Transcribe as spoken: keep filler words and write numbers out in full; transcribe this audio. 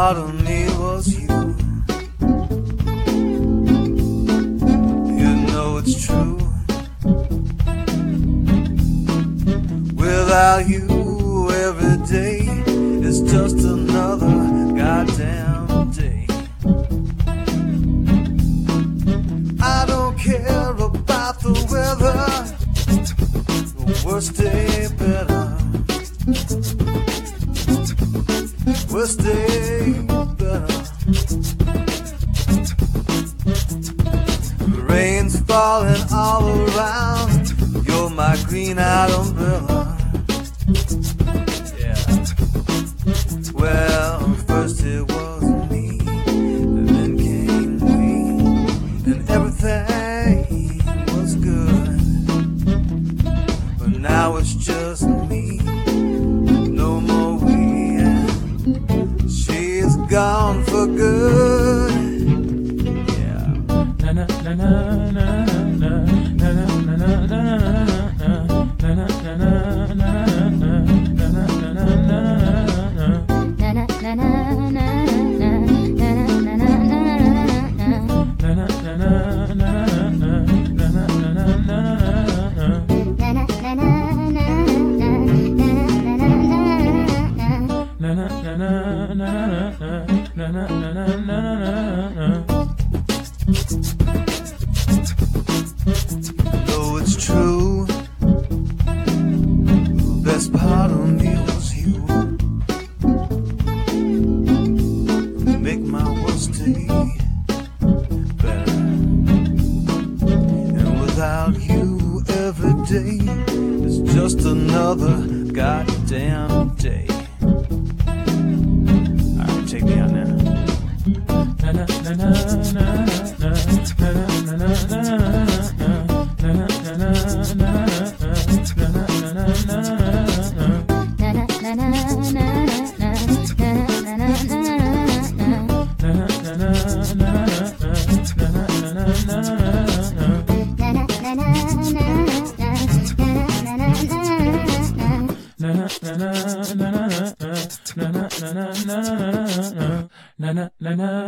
part of me was you. You know it's true. Without you, every day is just another goddamn day. I don't care about the weather, the worst day better. Worst day better. The rain's falling all around. You're my green-eyed umbrella. Yeah. Well, first it was me, and then came we, and everything was good. But now it's just me, no more we, and she's gone for good. Yeah. Na na na na na na na na na na. Though it's true, the best part of me was you. Make my worst day better. And without you, every day is just another goddamn day. Alright, check me out now. Na na na na na na na na na na. Na na na